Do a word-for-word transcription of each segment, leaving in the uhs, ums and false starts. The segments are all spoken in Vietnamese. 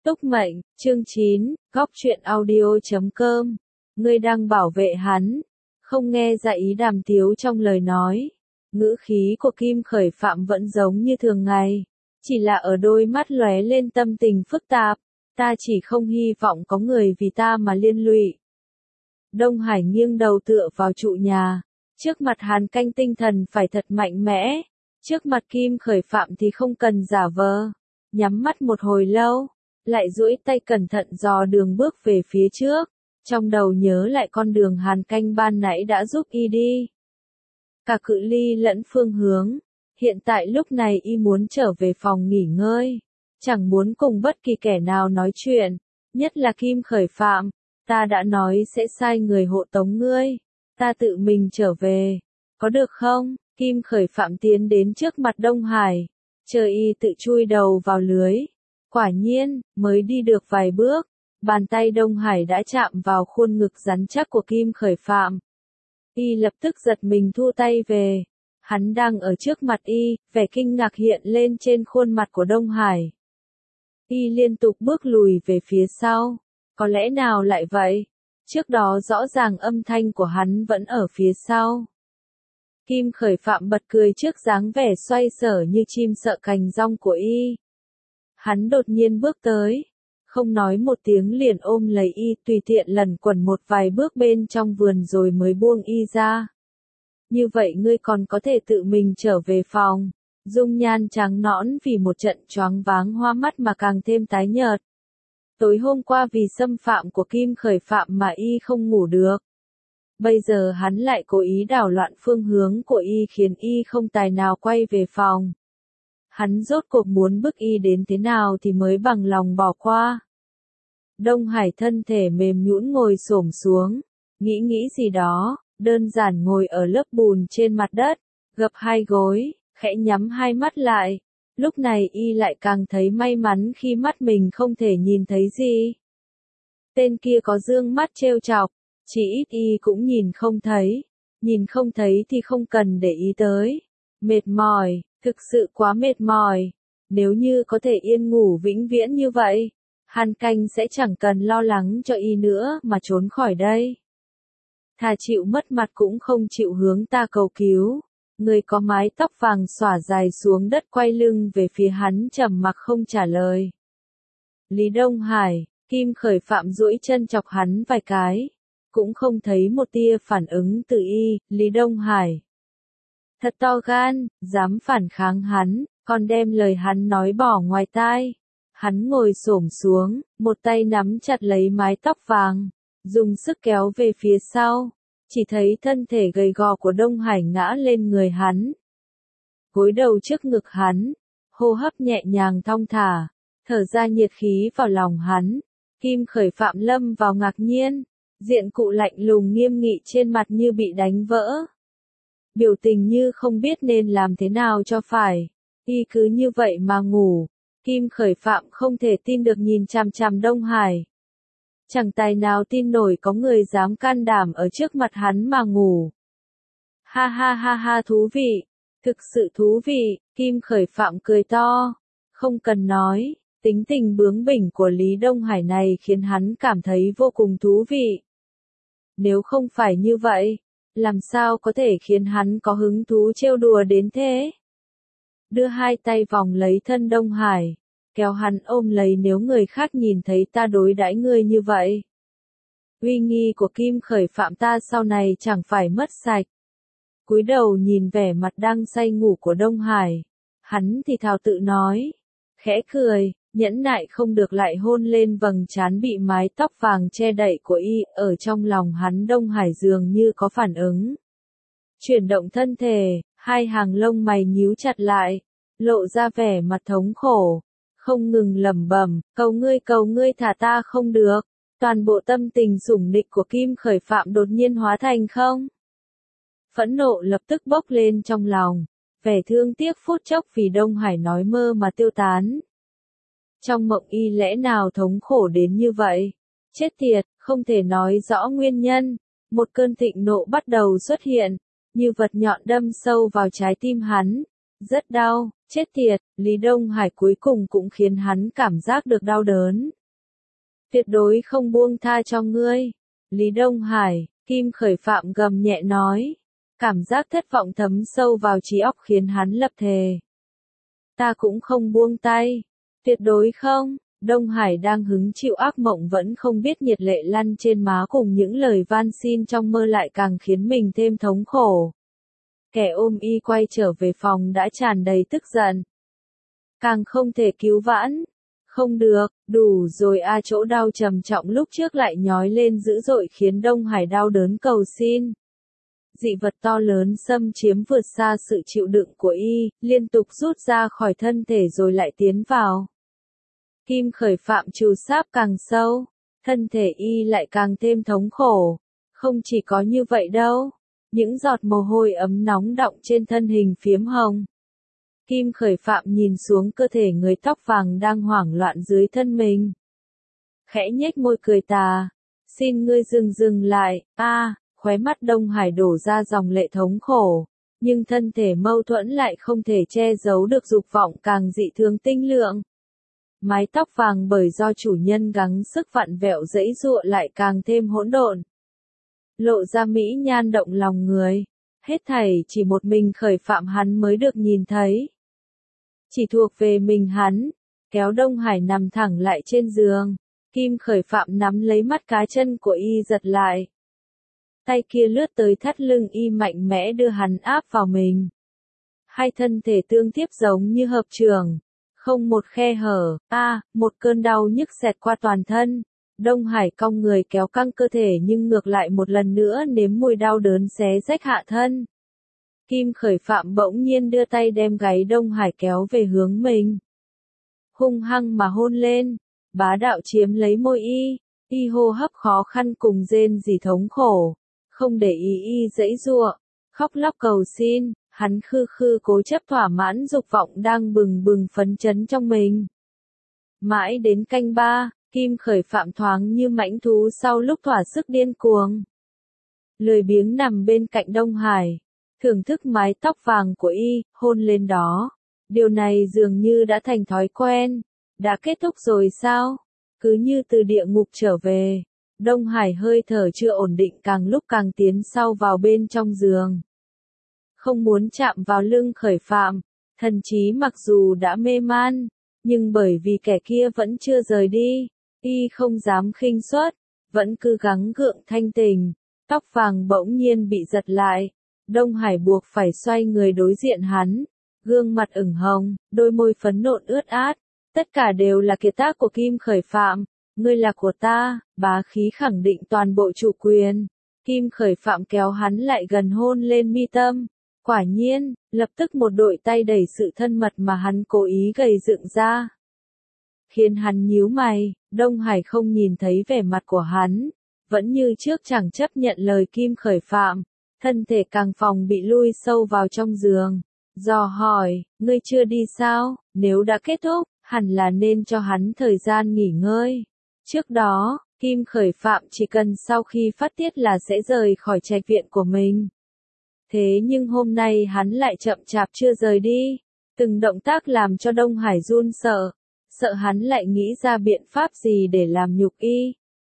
Túc Mệnh, chương chín, góc truyện audio chấm com. Ngươi đang bảo vệ hắn, không nghe ra ý Đàm Tiếu trong lời nói. Ngữ khí của Kim Khởi Phạm vẫn giống như thường ngày, chỉ là ở đôi mắt lóe lên tâm tình phức tạp. Ta chỉ không hy vọng có người vì ta mà liên lụy. Đông Hải nghiêng đầu tựa vào trụ nhà, trước mặt Hàn Canh tinh thần phải thật mạnh mẽ, trước mặt Kim Khởi Phạm thì không cần giả vờ. Nhắm mắt một hồi lâu, lại duỗi tay cẩn thận dò đường bước về phía trước, trong đầu nhớ lại con đường Hàn Canh ban nãy đã giúp y đi. Cả cự ly lẫn phương hướng, hiện tại lúc này y muốn trở về phòng nghỉ ngơi, chẳng muốn cùng bất kỳ kẻ nào nói chuyện, nhất là Kim Khởi Phạm. Ta đã nói sẽ sai người hộ tống ngươi, ta tự mình trở về, có được không? Kim Khởi Phạm tiến đến trước mặt Đông Hải, chờ y tự chui đầu vào lưới. Quả nhiên, mới đi được vài bước, bàn tay Đông Hải đã chạm vào khuôn ngực rắn chắc của Kim Khởi Phạm. Y lập tức giật mình thu tay về, hắn đang ở trước mặt y, vẻ kinh ngạc hiện lên trên khuôn mặt của Đông Hải. Y liên tục bước lùi về phía sau, có lẽ nào lại vậy? Trước đó rõ ràng âm thanh của hắn vẫn ở phía sau. Kim Khởi Phạm bật cười trước dáng vẻ xoay sở như chim sợ cành rong của y. Hắn đột nhiên bước tới, không nói một tiếng liền ôm lấy y, tùy tiện lẩn quẩn một vài bước bên trong vườn rồi mới buông y ra. Như vậy ngươi còn có thể tự mình trở về phòng. Dung nhan trắng nõn vì một trận choáng váng hoa mắt mà càng thêm tái nhợt. Tối hôm qua vì xâm phạm của Kim Khởi Phạm mà y không ngủ được. Bây giờ hắn lại cố ý đảo loạn phương hướng của y khiến y không tài nào quay về phòng. Hắn rốt cuộc muốn bức y đến thế nào thì mới bằng lòng bỏ qua. Đông Hải thân thể mềm nhũn ngồi xổm xuống, nghĩ nghĩ gì đó, đơn giản ngồi ở lớp bùn trên mặt đất, gập hai gối, khẽ nhắm hai mắt lại. Lúc này y lại càng thấy may mắn khi mắt mình không thể nhìn thấy gì. Tên kia có dương mắt trêu chọc, chỉ ít y cũng nhìn không thấy. Nhìn không thấy thì không cần để ý tới. Mệt mỏi, thực sự quá mệt mỏi. Nếu như có thể yên ngủ vĩnh viễn như vậy, Hàn Canh sẽ chẳng cần lo lắng cho y nữa mà trốn khỏi đây. Thà chịu mất mặt cũng không chịu hướng ta cầu cứu. Người có mái tóc vàng xõa dài xuống đất quay lưng về phía hắn trầm mặc không trả lời. Lý Đông Hải, Kim Khởi Phạm duỗi chân chọc hắn vài cái, cũng không thấy một tia phản ứng từ y. Lý Đông Hải thật to gan, dám phản kháng hắn, còn đem lời hắn nói bỏ ngoài tai. Hắn ngồi xổm xuống, một tay nắm chặt lấy mái tóc vàng, dùng sức kéo về phía sau. Chỉ thấy thân thể gầy gò của Đông Hải ngã lên người hắn. Gối đầu trước ngực hắn, hô hấp nhẹ nhàng thong thả, thở ra nhiệt khí vào lòng hắn. Kim Khởi Phạm lâm vào ngạc nhiên, diện cụ lạnh lùng nghiêm nghị trên mặt như bị đánh vỡ. Biểu tình như không biết nên làm thế nào cho phải, y cứ như vậy mà ngủ. Kim Khởi Phạm không thể tin được nhìn chằm chằm Đông Hải. Chẳng tài nào tin nổi có người dám can đảm ở trước mặt hắn mà ngủ. Ha ha ha ha, thú vị, thực sự thú vị. Kim Khởi Phạm cười to, không cần nói, tính tình bướng bỉnh của Lý Đông Hải này khiến hắn cảm thấy vô cùng thú vị. Nếu không phải như vậy, làm sao có thể khiến hắn có hứng thú trêu đùa đến thế? Đưa hai tay vòng lấy thân Đông Hải, kéo hắn ôm lấy, nếu người khác nhìn thấy ta đối đãi ngươi như vậy, uy nghi của Kim Khởi Phạm ta sau này chẳng phải mất sạch. Cúi đầu nhìn vẻ mặt đang say ngủ của Đông Hải, hắn thì thào tự nói, khẽ cười, nhẫn nại không được lại hôn lên vầng trán bị mái tóc vàng che đậy của y. Ở trong lòng hắn Đông Hải dường như có phản ứng, chuyển động thân thể, hai hàng lông mày nhíu chặt lại, lộ ra vẻ mặt thống khổ, không ngừng lẩm bẩm, cầu ngươi cầu ngươi thả ta không được. Toàn bộ tâm tình sủng nịch của Kim Khởi Phạm đột nhiên hóa thành không. Phẫn nộ lập tức bốc lên trong lòng, vẻ thương tiếc phút chốc vì Đông Hải nói mơ mà tiêu tán. Trong mộng y lẽ nào thống khổ đến như vậy? Chết tiệt, không thể nói rõ nguyên nhân. Một cơn thịnh nộ bắt đầu xuất hiện, như vật nhọn đâm sâu vào trái tim hắn, Rất đau, chết tiệt, Lý Đông Hải cuối cùng cũng khiến hắn cảm giác được đau đớn. Tuyệt đối không buông tha cho ngươi. Lý Đông Hải, Kim Khởi Phạm gầm nhẹ nói. Cảm giác thất vọng thấm sâu vào trí óc khiến hắn lập thề. Ta cũng không buông tay. Tuyệt đối không. Đông Hải đang hứng chịu ác mộng vẫn không biết nhiệt lệ lăn trên má cùng những lời van xin trong mơ lại càng khiến mình thêm thống khổ. Kẻ ôm y quay trở về phòng đã tràn đầy tức giận. Càng không thể cứu vãn. Không được, đủ rồi a chỗ đau trầm trọng lúc trước lại nhói lên dữ dội khiến Đông Hải đau đớn cầu xin. Dị vật to lớn xâm chiếm vượt xa sự chịu đựng của y, liên tục rút ra khỏi thân thể rồi lại tiến vào. Kim Khởi Phạm trù sáp càng sâu, thân thể y lại càng thêm thống khổ. Không chỉ có như vậy đâu, những giọt mồ hôi ấm nóng đọng trên thân hình phiếm hồng. Kim Khởi Phạm nhìn xuống cơ thể người tóc vàng đang hoảng loạn dưới thân mình. Khẽ nhếch môi cười tà. Xin ngươi dừng dừng lại, a à, khóe mắt Đông Hải đổ ra dòng lệ thống khổ. Nhưng thân thể mâu thuẫn lại không thể che giấu được dục vọng càng dị thường tinh lượng. Mái tóc vàng bởi do chủ nhân gắng sức vặn vẹo giãy giụa lại càng thêm hỗn độn. Lộ ra mỹ nhan động lòng người. Hết thảy chỉ một mình Khởi Phạm hắn mới được nhìn thấy. Chỉ thuộc về mình hắn. Kéo Đông Hải nằm thẳng lại trên giường. Kim Khởi Phạm nắm lấy mắt cá chân của y giật lại. Tay kia lướt tới thắt lưng y mạnh mẽ đưa hắn áp vào mình. Hai thân thể tương tiếp giống như hợp trường. Không một khe hở, a à, một cơn đau nhức xẹt qua toàn thân. Đông Hải cong người kéo căng cơ thể nhưng ngược lại một lần nữa nếm mùi đau đớn xé rách hạ thân. Kim Khởi Phạm bỗng nhiên đưa tay đem gáy Đông Hải kéo về hướng mình. Hung hăng mà hôn lên, bá đạo chiếm lấy môi y, y hô hấp khó khăn cùng rên rỉ thống khổ, không để ý y giãy giụa, khóc lóc cầu xin, hắn khư khư cố chấp thỏa mãn dục vọng đang bừng bừng phấn chấn trong mình. Mãi đến canh ba, Kim Khởi Phạm thoáng như mãnh thú sau lúc thỏa sức điên cuồng. Lười biếng nằm bên cạnh Đông Hải, thưởng thức mái tóc vàng của y, hôn lên đó. Điều này dường như đã thành thói quen. Đã kết thúc rồi sao? Cứ như từ địa ngục trở về. Đông Hải hơi thở chưa ổn định càng lúc càng tiến sâu vào bên trong giường. Không muốn chạm vào lưng Khởi Phạm. Thần trí mặc dù đã mê man, nhưng bởi vì kẻ kia vẫn chưa rời đi, y không dám khinh suất, vẫn cứ gắng gượng thanh tình. Tóc vàng bỗng nhiên bị giật lại. Đông Hải buộc phải xoay người đối diện hắn. Gương mặt ửng hồng, đôi môi phấn nộn ướt át. Tất cả đều là kiệt tác của Kim Khởi Phạm. Ngươi là của ta, bá khí khẳng định toàn bộ chủ quyền. Kim Khởi Phạm kéo hắn lại gần hôn lên mi tâm. Quả nhiên, lập tức một đội tay đẩy sự thân mật mà hắn cố ý gầy dựng ra. Khiến hắn nhíu mày, Đông Hải không nhìn thấy vẻ mặt của hắn. Vẫn như trước chẳng chấp nhận lời Kim Khởi Phạm. Thân thể càng phòng bị lui sâu vào trong giường. Dò hỏi, ngươi chưa đi sao? Nếu đã kết thúc, hẳn là nên cho hắn thời gian nghỉ ngơi. Trước đó, Kim Khởi Phạm chỉ cần sau khi phát tiết là sẽ rời khỏi trạch viện của mình. Thế nhưng hôm nay hắn lại chậm chạp chưa rời đi. Từng động tác làm cho Đông Hải run sợ. Sợ hắn lại nghĩ ra biện pháp gì để làm nhục y.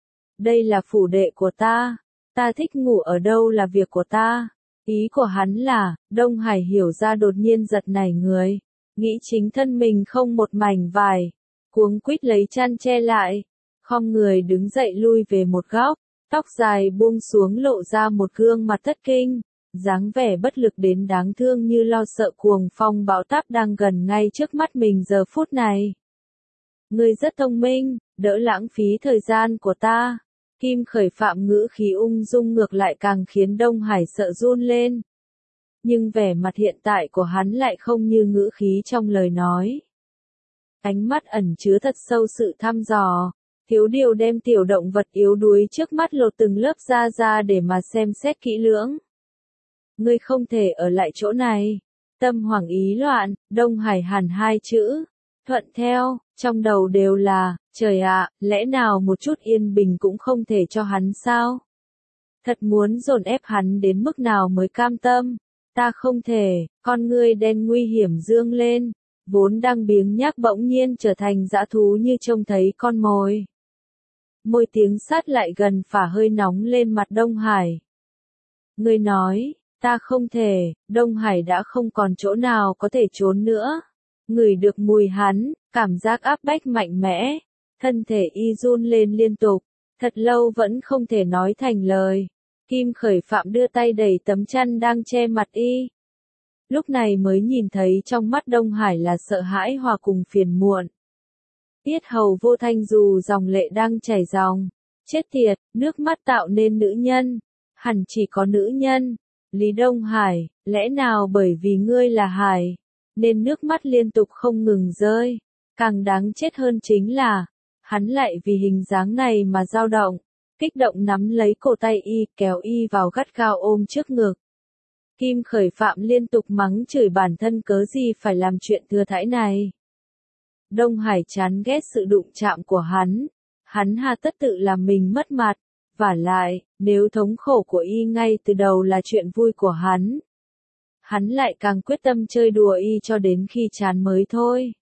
Đây là phủ đệ của ta. Ta thích ngủ ở đâu là việc của ta. Ý của hắn là, Đông Hải hiểu ra đột nhiên giật nảy người. Nghĩ chính thân mình không một mảnh vải. Cuống quýt lấy chăn che lại. Khom người đứng dậy lui về một góc. Tóc dài buông xuống lộ ra một gương mặt thất kinh. Dáng vẻ bất lực đến đáng thương như lo sợ cuồng phong bão táp đang gần ngay trước mắt mình giờ phút này. Ngươi rất thông minh, đỡ lãng phí thời gian của ta. Kim Khởi Phạm ngữ khí ung dung ngược lại càng khiến Đông Hải sợ run lên. Nhưng vẻ mặt hiện tại của hắn lại không như ngữ khí trong lời nói. Ánh mắt ẩn chứa thật sâu sự thăm dò. Thiếu điều đem tiểu động vật yếu đuối trước mắt lột từng lớp da ra để mà xem xét kỹ lưỡng. Ngươi không thể ở lại chỗ này. Tâm hoảng ý loạn, Đông Hải hẳn hai chữ. Thuận theo, trong đầu đều là, trời ạ, lẽ nào một chút yên bình cũng không thể cho hắn sao? Thật muốn dồn ép hắn đến mức nào mới cam tâm? Ta không thể, con ngươi đen nguy hiểm dương lên, vốn đang biếng nhác bỗng nhiên trở thành dã thú như trông thấy con mồi. Môi tiếng sát lại gần phả hơi nóng lên mặt Đông Hải. Ngươi nói, ta không thể, Đông Hải đã không còn chỗ nào có thể trốn nữa. Ngửi được mùi hắn, cảm giác áp bách mạnh mẽ, thân thể y run lên liên tục, thật lâu vẫn không thể nói thành lời. Kim Khởi Phạm đưa tay đẩy tấm chăn đang che mặt y. Lúc này mới nhìn thấy trong mắt Đông Hải là sợ hãi hòa cùng phiền muộn. Tiết hầu vô thanh dù dòng lệ đang chảy ròng. Chết tiệt, nước mắt tạo nên nữ nhân. Hẳn chỉ có nữ nhân. Lý Đông Hải, lẽ nào bởi vì ngươi là Hải, nên nước mắt liên tục không ngừng rơi. Càng đáng chết hơn chính là, hắn lại vì hình dáng này mà dao động. Kích động nắm lấy cổ tay y, kéo y vào gắt gao ôm trước ngực. Kim Khởi Phạm liên tục mắng chửi bản thân cớ gì phải làm chuyện thừa thãi này. Đông Hải chán ghét sự đụng chạm của hắn. Hắn hà tất tự làm mình mất mặt. Vả lại, nếu thống khổ của y ngay từ đầu là chuyện vui của hắn, hắn lại càng quyết tâm chơi đùa y cho đến khi chán mới thôi.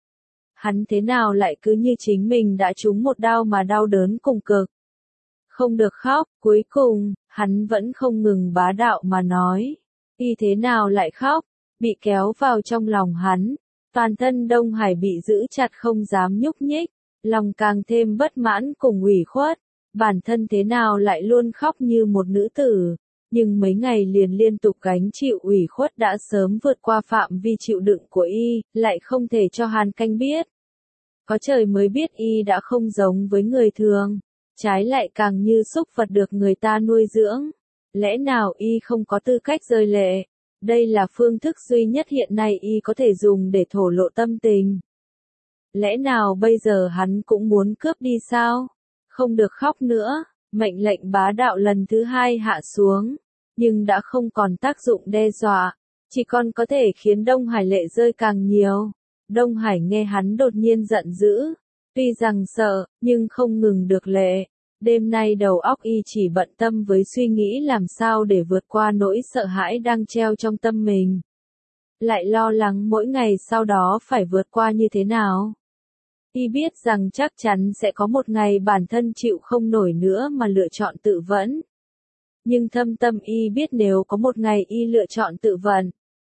Hắn thế nào lại cứ như chính mình đã trúng một đau mà đau đớn cùng cực. Không được khóc, cuối cùng, hắn vẫn không ngừng bá đạo mà nói. Y thế nào lại khóc, bị kéo vào trong lòng hắn. Toàn thân Đông Hải bị giữ chặt không dám nhúc nhích, lòng càng thêm bất mãn cùng ủy khuất. Bản thân thế nào lại luôn khóc như một nữ tử, nhưng mấy ngày liền liên tục gánh chịu ủy khuất đã sớm vượt qua phạm vi chịu đựng của y, lại không thể cho Hàn Canh biết. Có trời mới biết y đã không giống với người thường, trái lại càng như súc vật được người ta nuôi dưỡng. Lẽ nào y không có tư cách rơi lệ? Đây là phương thức duy nhất hiện nay y có thể dùng để thổ lộ tâm tình. Lẽ nào bây giờ hắn cũng muốn cướp đi sao? Không được khóc nữa, mệnh lệnh bá đạo lần thứ hai hạ xuống, nhưng đã không còn tác dụng đe dọa, chỉ còn có thể khiến Đông Hải lệ rơi càng nhiều. Đông Hải nghe hắn đột nhiên giận dữ, tuy rằng sợ, nhưng không ngừng được lệ. Đêm nay đầu óc y chỉ bận tâm với suy nghĩ làm sao để vượt qua nỗi sợ hãi đang treo trong tâm mình. Lại lo lắng mỗi ngày sau đó phải vượt qua như thế nào. Y biết rằng chắc chắn sẽ có một ngày bản thân chịu không nổi nữa mà lựa chọn tự vẫn. Nhưng thâm tâm y biết nếu có một ngày y lựa chọn tự vẫn,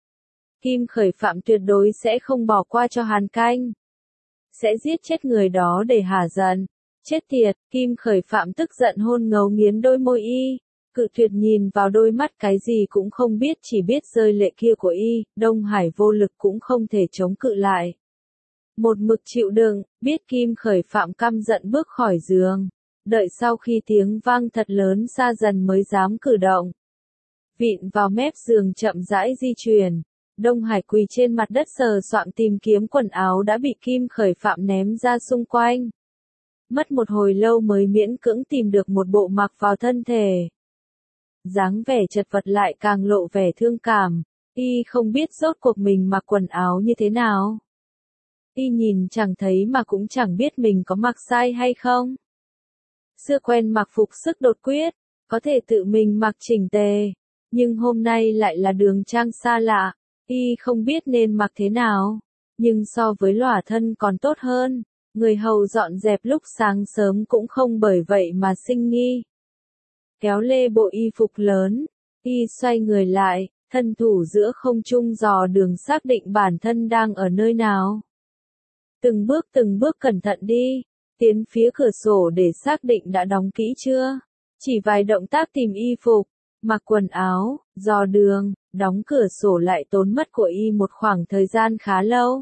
Kim Khởi Phạm tuyệt đối sẽ không bỏ qua cho Hàn Canh. Sẽ giết chết người đó để hả giận. Chết tiệt, Kim Khởi Phạm tức giận hôn ngấu nghiến đôi môi y. Cự tuyệt nhìn vào đôi mắt cái gì cũng không biết chỉ biết rơi lệ kia của y. Đông Hải vô lực cũng không thể chống cự lại. Một mực chịu đựng, biết Kim Khởi Phạm căm giận bước khỏi giường. Đợi sau khi tiếng vang thật lớn xa dần mới dám cử động. Vịn vào mép giường chậm rãi di chuyển. Đông Hải quỳ trên mặt đất sờ soạng tìm kiếm quần áo đã bị Kim Khởi Phạm ném ra xung quanh. Mất một hồi lâu mới miễn cưỡng tìm được một bộ mặc vào thân thể. Dáng vẻ chật vật lại càng lộ vẻ thương cảm. Y không biết rốt cuộc mình mặc quần áo như thế nào. Y nhìn chẳng thấy mà cũng chẳng biết mình có mặc sai hay không. Xưa quen mặc phục sức đột quyết, có thể tự mình mặc chỉnh tề, nhưng hôm nay lại là đường trang xa lạ, y không biết nên mặc thế nào, nhưng so với lỏa thân còn tốt hơn, người hầu dọn dẹp lúc sáng sớm cũng không bởi vậy mà sinh nghi. Kéo lê bộ y phục lớn, y xoay người lại, thân thủ giữa không trung dò đường xác định bản thân đang ở nơi nào. Từng bước từng bước cẩn thận đi, tiến phía cửa sổ để xác định đã đóng kỹ chưa. Chỉ vài động tác tìm y phục, mặc quần áo, dò đường, đóng cửa sổ lại tốn mất của y một khoảng thời gian khá lâu.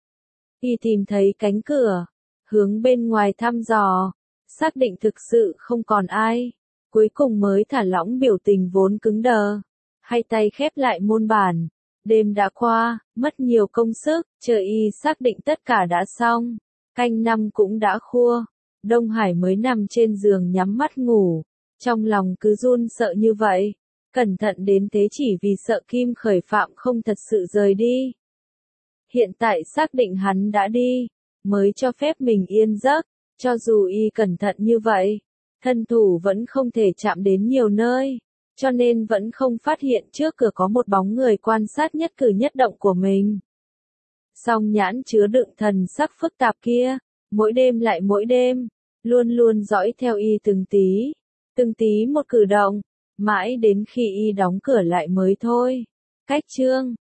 Y tìm thấy cánh cửa, hướng bên ngoài thăm dò, xác định thực sự không còn ai, cuối cùng mới thả lỏng biểu tình vốn cứng đờ, hai tay khép lại môn bản. Đêm đã qua, mất nhiều công sức, chờ y xác định tất cả đã xong. Canh năm cũng đã khua. Đông Hải mới nằm trên giường nhắm mắt ngủ. Trong lòng cứ run sợ như vậy. Cẩn thận đến thế chỉ vì sợ Kim Khởi Phạm không thật sự rời đi. Hiện tại xác định hắn đã đi, mới cho phép mình yên giấc. Cho dù y cẩn thận như vậy, thân thủ vẫn không thể chạm đến nhiều nơi. cho nên vẫn không phát hiện trước cửa có một bóng người quan sát nhất cử nhất động của mình. Song nhãn chứa đựng thần sắc phức tạp kia, mỗi đêm lại mỗi đêm, luôn luôn dõi theo y từng tí, từng tí một cử động, mãi đến khi y đóng cửa lại mới thôi. Cách chương